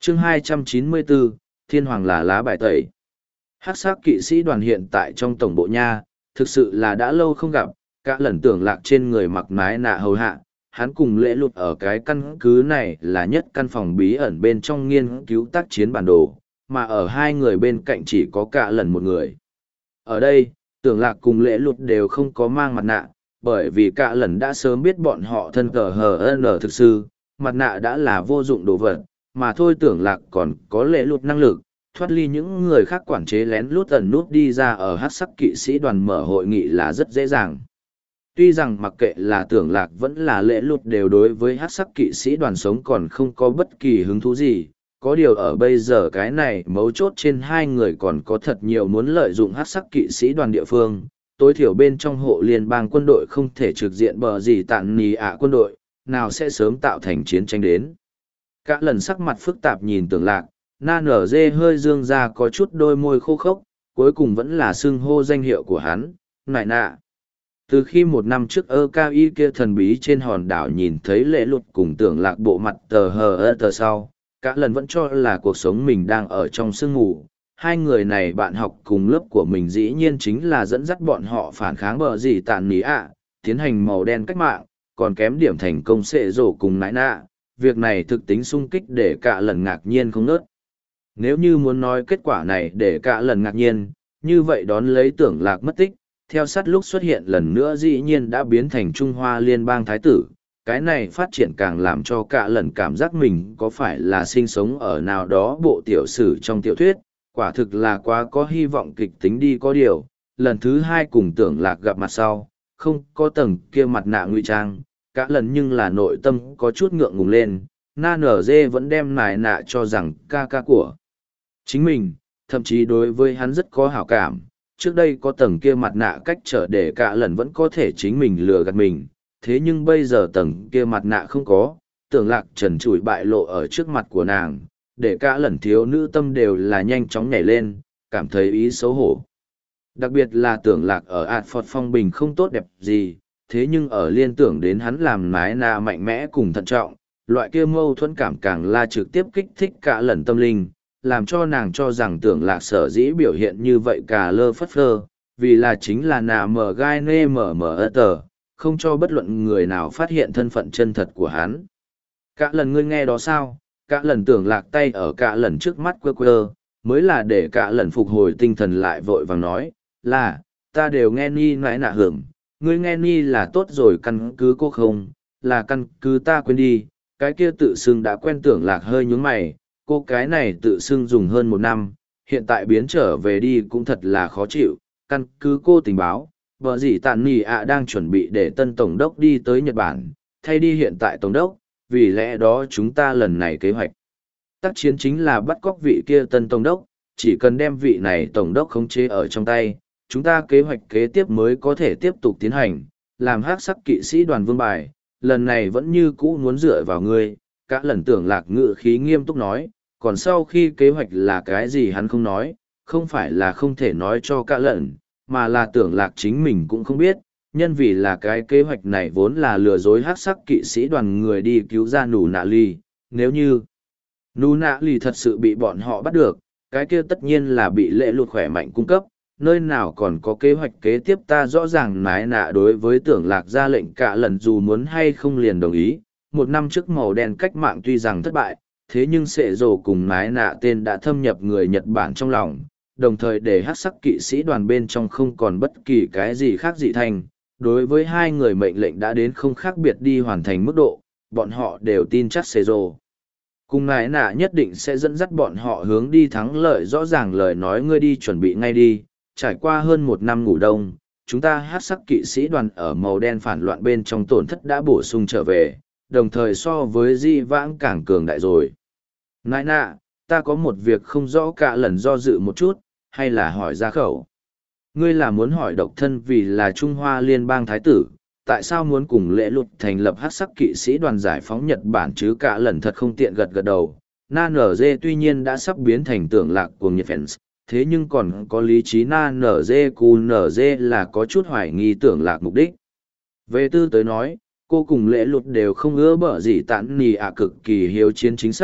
chương 294, Thiên Hoàng là lá bài tẩy. Hắc sắc kỵ sĩ đoàn hiện tại trong tổng bộ nha, thực sự là đã lâu không gặp, cả lần tưởng lạc trên người mặc mái nạ hầu hạ, hắn cùng lễ lụt ở cái căn cứ này là nhất căn phòng bí ẩn bên trong nghiên cứu tác chiến bản đồ, mà ở hai người bên cạnh chỉ có cả lần một người. Ở đây, tưởng lạc cùng lễ lụt đều không có mang mặt nạ, bởi vì cả lần đã sớm biết bọn họ thân cờ HN thực sự, mặt nạ đã là vô dụng đồ vật, mà thôi tưởng lạc còn có lễ lụt năng lực, thoát ly những người khác quản chế lén lút ẩn nút đi ra ở hắc sắc kỵ sĩ đoàn mở hội nghị là rất dễ dàng. Tuy rằng mặc kệ là tưởng lạc vẫn là lễ lụt đều đối với hắc sắc kỵ sĩ đoàn sống còn không có bất kỳ hứng thú gì, có điều ở bây giờ cái này mấu chốt trên hai người còn có thật nhiều muốn lợi dụng hắc sắc kỵ sĩ đoàn địa phương, tối thiểu bên trong hộ liên bang quân đội không thể trực diện bờ gì tạn nì ạ quân đội, nào sẽ sớm tạo thành chiến tranh đến. Cả lần sắc mặt phức tạp nhìn tưởng lạc, na nở dê hơi dương ra có chút đôi môi khô khốc, cuối cùng vẫn là xưng hô danh hiệu của hắn, nại nạ. Từ khi một năm trước Kai kia thần bí trên hòn đảo nhìn thấy lễ lụt cùng tưởng lạc bộ mặt tờ hờ tờ sau, cả lần vẫn cho là cuộc sống mình đang ở trong sương mù. Hai người này bạn học cùng lớp của mình dĩ nhiên chính là dẫn dắt bọn họ phản kháng bờ gì tàn ní ạ, tiến hành màu đen cách mạng, còn kém điểm thành công xệ rổ cùng nãi nạ. Việc này thực tính sung kích để cả lần ngạc nhiên không nớt. Nếu như muốn nói kết quả này để cả lần ngạc nhiên, như vậy đón lấy tưởng lạc mất tích, theo sát lúc xuất hiện lần nữa dĩ nhiên đã biến thành Trung Hoa Liên bang Thái tử. Cái này phát triển càng làm cho cả lần cảm giác mình có phải là sinh sống ở nào đó bộ tiểu sử trong tiểu thuyết, quả thực là quá có hy vọng kịch tính đi có điều. Lần thứ hai cùng tưởng lạc gặp mặt sau, không có tầng kia mặt nạ ngụy trang, cả lần nhưng là nội tâm có chút ngượng ngùng lên, na nở dê vẫn đem nài nạ cho rằng ca ca của chính mình, thậm chí đối với hắn rất có hảo cảm. Trước đây có tầng kia mặt nạ cách trở để cả lần vẫn có thể chính mình lừa gạt mình, thế nhưng bây giờ tầng kia mặt nạ không có, tưởng lạc trần trụi bại lộ ở trước mặt của nàng, để cả lần thiếu nữ tâm đều là nhanh chóng nhảy lên, cảm thấy ý xấu hổ. Đặc biệt là tưởng lạc ở Phật phong bình không tốt đẹp gì, thế nhưng ở liên tưởng đến hắn làm mái nạ mạnh mẽ cùng thận trọng, loại kia mâu thuẫn cảm càng là trực tiếp kích thích cả lần tâm linh, làm cho nàng cho rằng tưởng lạc sở dĩ biểu hiện như vậy cả lơ phất phơ, vì là chính là nà mở gai nê mở mở tờ, không cho bất luận người nào phát hiện thân phận chân thật của hắn. Cả lần ngươi nghe đó sao, cả lần tưởng lạc tay ở cả lần trước mắt quơ quơ, mới là để cả lần phục hồi tinh thần lại vội vàng nói, là, ta đều nghe ni nãi nạ hưởng, ngươi nghe ni là tốt rồi căn cứ cô không, là căn cứ ta quên đi, cái kia tự xưng đã quen tưởng lạc hơi nhướng mày, cô cái này tự xưng dùng hơn một năm, hiện tại biến trở về đi cũng thật là khó chịu, căn cứ cô tình báo, vợ dì tàn nì ạ đang chuẩn bị để tân tổng đốc đi tới Nhật Bản, thay đi hiện tại tổng đốc, vì lẽ đó chúng ta lần này kế hoạch. Tác chiến chính là bắt cóc vị kia tân tổng đốc, chỉ cần đem vị này tổng đốc khống chế ở trong tay, chúng ta kế hoạch kế tiếp mới có thể tiếp tục tiến hành, làm hắc sắc kỵ sĩ đoàn vương bài, lần này vẫn như cũ muốn dựa vào ngươi, cả lần tưởng lạc ngự khí nghiêm túc nói, còn sau khi kế hoạch là cái gì hắn không nói, không phải là không thể nói cho cả lần, mà là tưởng lạc chính mình cũng không biết, nhân vì là cái kế hoạch này vốn là lừa dối hắc sắc kỵ sĩ đoàn người đi cứu ra nù nạ ly, nếu như nù nạ ly thật sự bị bọn họ bắt được, cái kia tất nhiên là bị lệ lụt khỏe mạnh cung cấp, nơi nào còn có kế hoạch kế tiếp ta rõ ràng nái nạ đối với tưởng lạc ra lệnh cả lần dù muốn hay không liền đồng ý, một năm trước màu đen cách mạng tuy rằng thất bại, thế nhưng sệ rồ cùng nái nạ tên đã thâm nhập người Nhật Bản trong lòng, đồng thời để hắc sắc kỵ sĩ đoàn bên trong không còn bất kỳ cái gì khác dị thành. Đối với hai người mệnh lệnh đã đến không khác biệt đi hoàn thành mức độ, bọn họ đều tin chắc sệ rồ cùng nái nạ nhất định sẽ dẫn dắt bọn họ hướng đi thắng lợi. Rõ ràng lời nói ngươi đi chuẩn bị ngay đi, trải qua hơn một năm ngủ đông, chúng ta hắc sắc kỵ sĩ đoàn ở màu đen phản loạn bên trong tổn thất đã bổ sung trở về, đồng thời so với di vãng càng cường đại rồi. Nãi nạ, ta có một việc không rõ cả lần do dự một chút, hay là hỏi ra khẩu. Ngươi là muốn hỏi độc thân vì là Trung Hoa Liên bang Thái tử, tại sao muốn cùng lễ lụt thành lập hắc sắc kỵ sĩ đoàn giải phóng Nhật Bản chứ cả lần thật không tiện gật gật đầu. Na nở dê tuy nhiên đã sắp biến thành tưởng lạc của Nhật fans, thế nhưng còn có lý trí na nở dê cu nở dê là có chút hoài nghi tưởng lạc mục đích. Về tư tới nói, cô cùng lễ lụt đều không ưa bở gì tản nì cực kỳ hiếu chiến chính sách,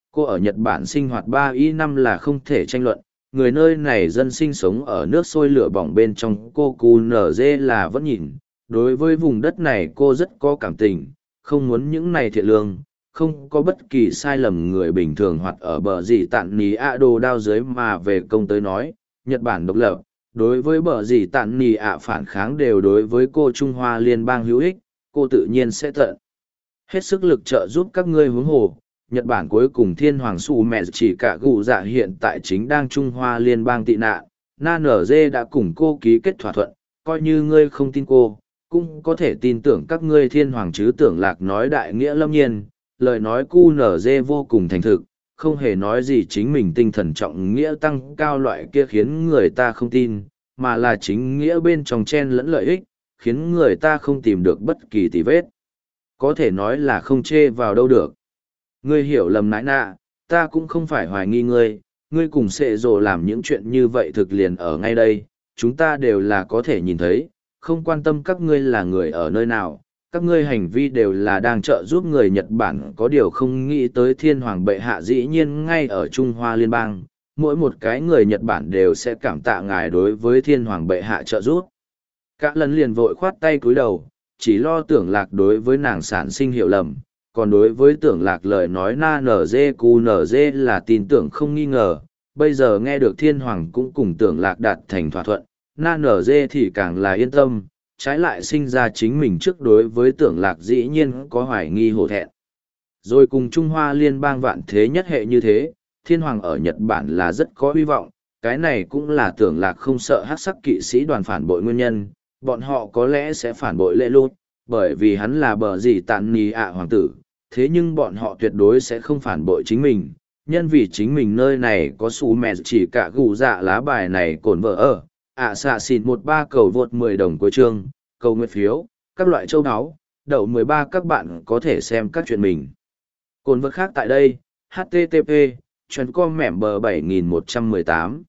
cô ở Nhật Bản sinh hoạt 3 năm là không thể tranh luận, người nơi này dân sinh sống ở nước sôi lửa bỏng bên trong cô cù nở dê là vẫn nhìn, đối với vùng đất này cô rất có cảm tình, không muốn những này thiện lương, không có bất kỳ sai lầm người bình thường hoặc ở bờ gì tạn nì ạ đồ đao dưới mà về công tới nói, Nhật Bản độc lập, đối với bờ gì tạn nì ạ phản kháng đều đối với cô Trung Hoa Liên bang hữu ích, cô tự nhiên sẽ tận hết sức lực trợ giúp các ngươi huống hồ. Nhật Bản cuối cùng thiên hoàng su mẹ chỉ cả gù dạ hiện tại chính đang Trung Hoa Liên bang tị nạn, Na Nở Dê đã cùng cô ký kết thỏa thuận, coi như ngươi không tin cô, cũng có thể tin tưởng các ngươi thiên hoàng chứ. Tưởng Lạc nói đại nghĩa lâm nhiên, lời nói cu nở dê vô cùng thành thực, không hề nói gì chính mình tinh thần trọng nghĩa tăng cao loại kia khiến người ta không tin, mà là chính nghĩa bên trong chen lẫn lợi ích, khiến người ta không tìm được bất kỳ tì vết. Có thể nói là không chê vào đâu được. Ngươi hiểu lầm nãi nạ, ta cũng không phải hoài nghi ngươi, ngươi cùng sệ rồ làm những chuyện như vậy thực liền ở ngay đây, chúng ta đều là có thể nhìn thấy, không quan tâm các ngươi là người ở nơi nào, các ngươi hành vi đều là đang trợ giúp người Nhật Bản, có điều không nghĩ tới thiên hoàng bệ hạ dĩ nhiên ngay ở Trung Hoa Liên bang, mỗi một cái người Nhật Bản đều sẽ cảm tạ ngài đối với thiên hoàng bệ hạ trợ giúp. Cả lần liền vội khoát tay cúi đầu, chỉ lo Tưởng Lạc đối với nàng sản sinh hiểu lầm, còn đối với Tưởng Lạc lời nói na nở dê cu nở dê là tin tưởng không nghi ngờ, bây giờ nghe được thiên hoàng cũng cùng Tưởng Lạc đạt thành thỏa thuận, na nở dê thì càng là yên tâm, trái lại sinh ra chính mình trước đối với Tưởng Lạc dĩ nhiên có hoài nghi hổ thẹn. Rồi cùng Trung Hoa Liên bang vạn thế nhất hệ như thế, thiên hoàng ở Nhật Bản là rất có hy vọng, cái này cũng là Tưởng Lạc không sợ hắc sắc kỵ sĩ đoàn phản bội nguyên nhân, bọn họ có lẽ sẽ phản bội lệ lút, bởi vì hắn là bờ gì tạn nì ạ hoàng tử, thế nhưng bọn họ tuyệt đối sẽ không phản bội chính mình, nhân vì chính mình nơi này có xù mẹ chỉ cả gù dạ lá bài này cồn vợ ở, xạ xịt 13 cầu vượt 10 đồng cuối chương, cầu nguyện phiếu, các loại châu áo, đậu 13 các bạn có thể xem các chuyện mình. Cồn vật khác tại đây, http, chuyên com mẻm bờ 7118.